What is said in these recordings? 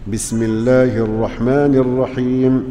بسم الله الرحمن الرحيم.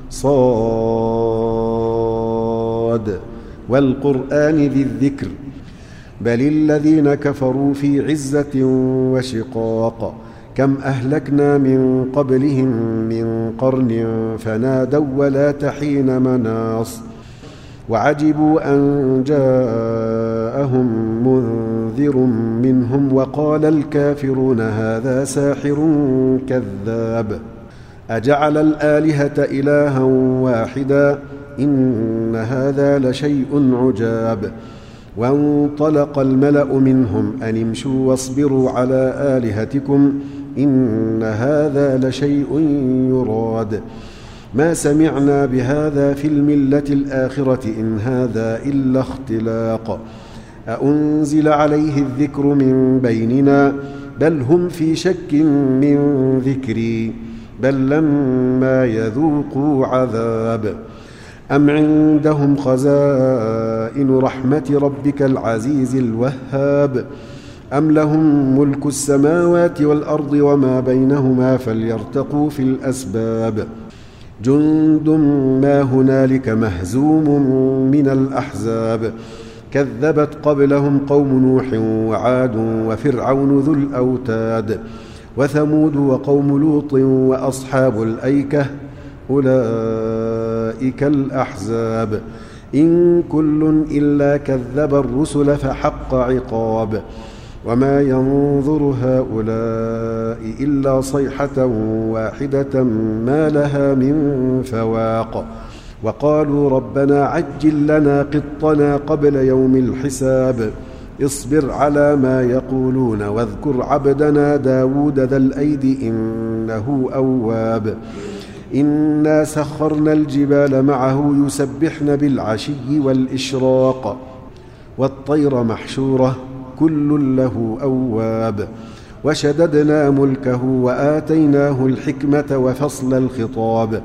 صاد والقرآن ذي الذكر بل الذين كفروا في عزة وشقاق كم أهلكنا من قبلهم من قرن فنادوا ولا حين مناص وعجبوا أن جاءهم منذر منهم وقال الكافرون هذا ساحر كذاب أجعل الآلهة إلها واحدا إن هذا لشيء عجاب وانطلق الملأ منهم أن امشوا واصبروا على آلهتكم إن هذا لشيء يراد ما سمعنا بهذا في الملة الآخرة إن هذا إلا اختلاق أأنزل عليه الذكر من بيننا بل هم في شك من ذكري بل لما يذوقوا عذاب أم عندهم خزائن رحمة ربك العزيز الوهاب أم لهم ملك السماوات والأرض وما بينهما فليرتقوا في الأسباب جند ما هنالك مهزوم من الأحزاب كذبت قبلهم قوم نوح وعاد وفرعون ذو الأوتاد وثمود وقوم لوط وأصحاب الأيكة أولئك الأحزاب إن كل إلا كذب الرسل فحق عقاب وما ينظر هؤلاء إلا صيحة واحدة ما لها من فواق وقالوا ربنا عجل لنا قطنا قبل يوم الحساب اصبر على ما يقولون واذكر عبدنا داود ذا الأيد إنه أواب إنا سخرنا الجبال معه يسبحن بالعشي والإشراق والطير محشورة كل له أواب وشددنا ملكه وآتيناه الحكمة وفصل الخطاب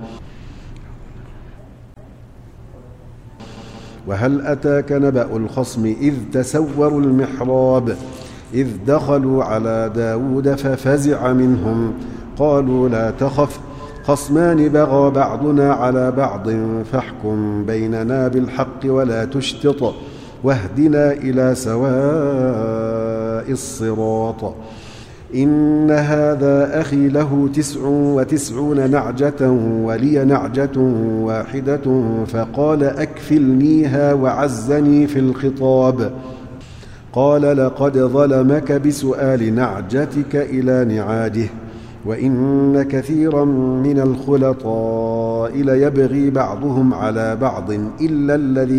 وهل أتاك نبأ الخصم إذ تسوروا المحراب إذ دخلوا على داود ففزع منهم قالوا لا تخف خصمان بغى بعضنا على بعض فاحكم بيننا بالحق ولا تشطط واهدنا إلى سواء الصراط إن هذا أخي له 99 نعجة ولي نعجة واحدة فقال أكفلنيها وعزني في الخطاب قال لقد ظلمك بسؤال نعجتك إلى نعاجه وإن كثيرا من الخلطاء ليبغي بعضهم على بعض إلا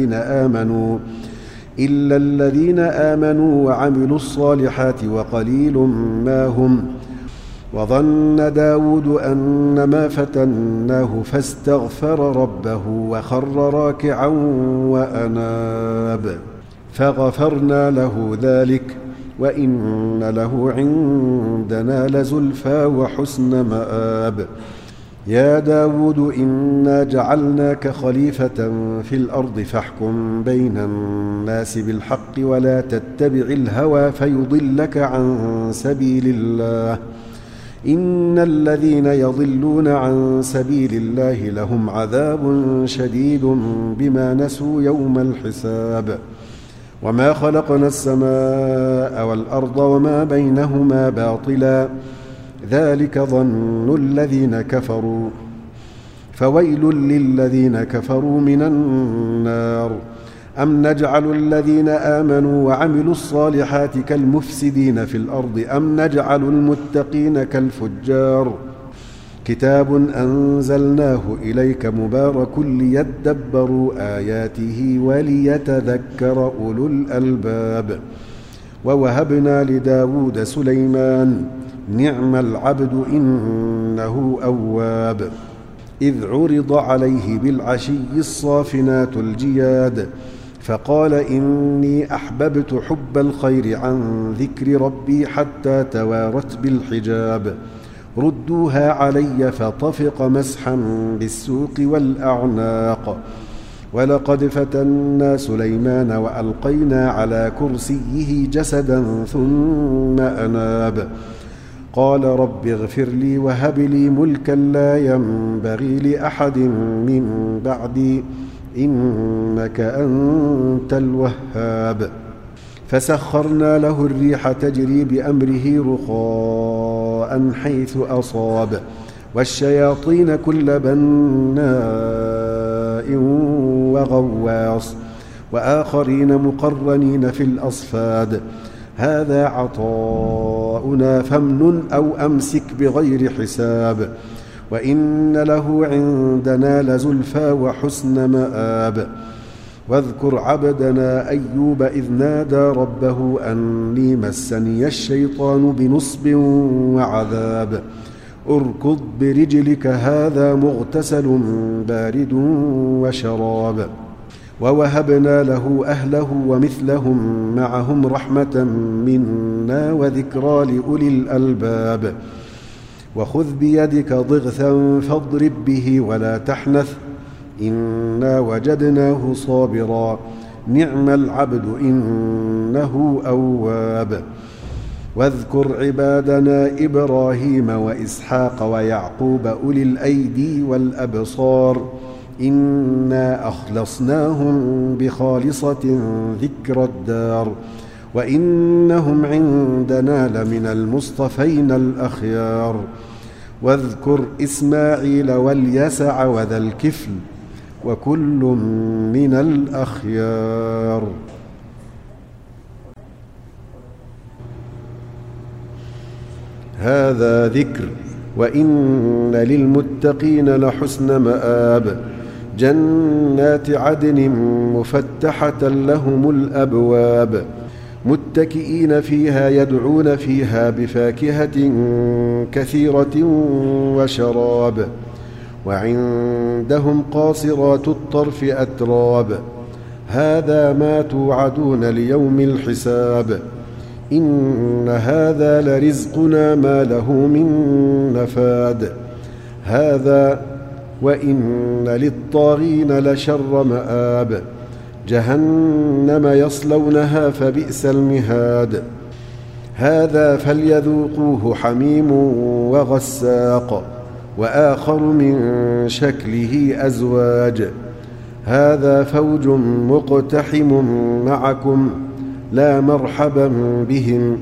الذين آمنوا وعملوا الصالحات وقليل ما هم وظن داود أن ما فتناه فاستغفر ربه وخر راكعا وأناب فغفرنا له ذلك وإن له عندنا لزلفى وحسن مآب يا داود إنا جعلناك خليفة في الأرض فاحكم بين الناس بالحق ولا تتبع الهوى فيضلك عن سبيل الله إن الذين يضلون عن سبيل الله لهم عذاب شديد بما نسوا يوم الحساب وما خلقنا السماء والأرض وما بينهما باطلا ذلك ظن الذين كفروا فويل للذين كفروا من النار أم نجعل الذين آمنوا وعملوا الصالحات كالمفسدين في الأرض أم نجعل المتقين كالفجار كتاب أنزلناه إليك مبارك ليدبروا آياته وليتذكر أولو الألباب ووهبنا لداود سليمان نعم العبد إنه أواب إذ عرض عليه بالعشي الصافنات الجياد فقال إني أحببت حب الخير عن ذكر ربي حتى توارت بالحجاب ردوها علي فطفق مسحا بالسوق والأعناق ولقد فتنا سليمان وألقينا على كرسيه جسدا ثم أناب قال رب اغفر لي وهب لي ملكا لا ينبغي لأحد من بعدي إنك أنت الوهاب. فسخرنا له الريح تجري بأمره رخاء حيث أصاب والشياطين كل بناء وغواص وآخرين مقرنين في الأصفاد هذا عطاؤنا فامنن أو أمسك بغير حساب وإن له عندنا لزلفى وحسن مآب. واذكر عبدنا أيوب إذ نادى ربه أني مسني الشيطان بنصب وعذاب اركض برجلك هذا مغتسل بارد وشراب. ووهبنا له أهله ومثلهم معهم رحمة منا وذكرى لأولي الألباب. وخذ بيدك ضغثا فاضرب به ولا تحنث إنا وجدناه صابرا نعم العبد إنه أواب. واذكر عبادنا إبراهيم وإسحاق ويعقوب أولي الأيدي والأبصار إنا أخلصناهم بخالصة ذكر الدار وإنهم عندنا لمن المصطفين الأخيار. واذكر إسماعيل واليسع وذا الكفل وكل من الأخيار. هذا ذكر وإن للمتقين لحسن مآب جنات عدن مفتحة لهم الأبواب متكئين فيها يدعون فيها بفاكهة كثيرة وشراب وعندهم قاصرات الطرف أتراب هذا ما توعدون ليوم الحساب إن هذا لرزقنا ما له من نفاد هذا وإن للطاغين لشر مآب جهنم يصلونها فبئس المهاد هذا فليذوقوه حميم وغساق وآخر من شكله أزواج هذا فوج مقتحم معكم لا مرحبا بهم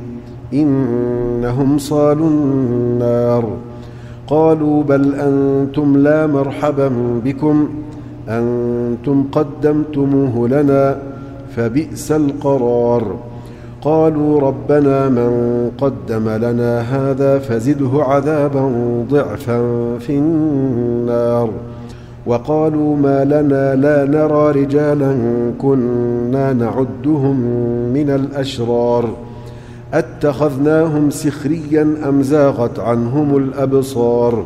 إنهم صالوا النار قالوا بل أنتم لا مرحبا بكم أنتم قدمتموه لنا فبئس القرار قالوا ربنا من قدم لنا هذا فزده عذابا ضعفا في النار وقالوا ما لنا لا نرى رجالا كنا نعدهم من الأشرار أتخذناهم سخريا أم زاغت عنهم الأبصار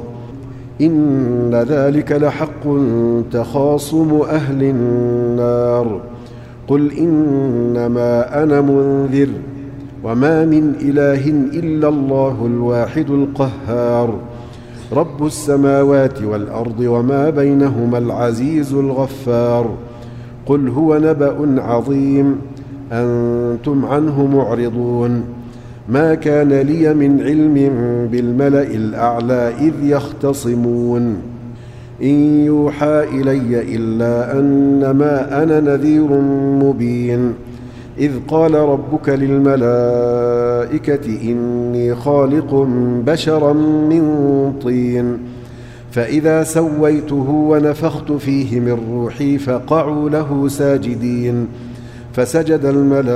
إن ذلك لحق تخاصم أهل النار قل إنما أنا منذر وما من إله إلا الله الواحد القهار رب السماوات والأرض وما بينهما العزيز الغفار قل هو نبأ عظيم أنتم عنه معرضون ما كان لي من علم بالملأ الأعلى إذ يختصمون إن يوحى إلي إلا أنما أنا نذير مبين إذ قال ربك للملائكة إني خالق بشرا من طين فإذا سويته ونفخت فيه من روحي فقعوا له ساجدين فسجد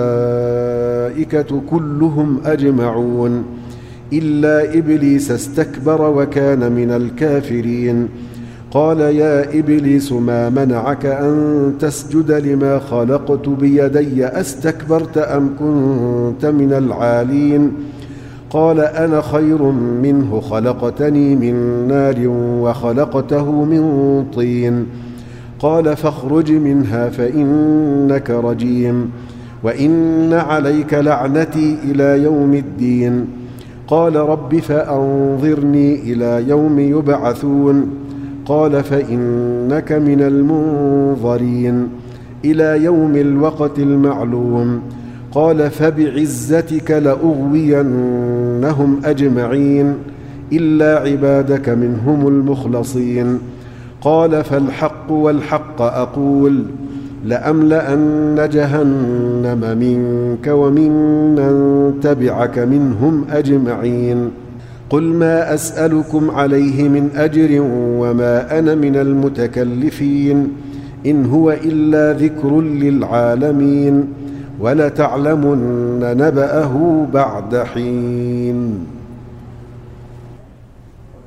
الملائكة كلهم أجمعون إلا إبليس استكبر وكان من الكافرين قال يا إبليس ما منعك أن تسجد لما خلقت بيدي أستكبرت أم كنت من العالين قال أنا خير منه خلقتني من نار وخلقته من طين قال فاخرج منها فإنك رجيم وإن عليك لعنتي إلى يوم الدين قال رب فأنظرني إلى يوم يبعثون قال فإنك من المنظرين إلى يوم الوقت المعلوم قال فبعزتك لأغوينهم أجمعين إلا عبادك منهم المخلصين قال فالحق والحق أقول لأملأن جهنم منك وممن تبعك منهم أجمعين قل ما أسألكم عليه من أجر وما أنا من المتكلفين إن هو إلا ذكر للعالمين ولتعلمن نبأه بعد حين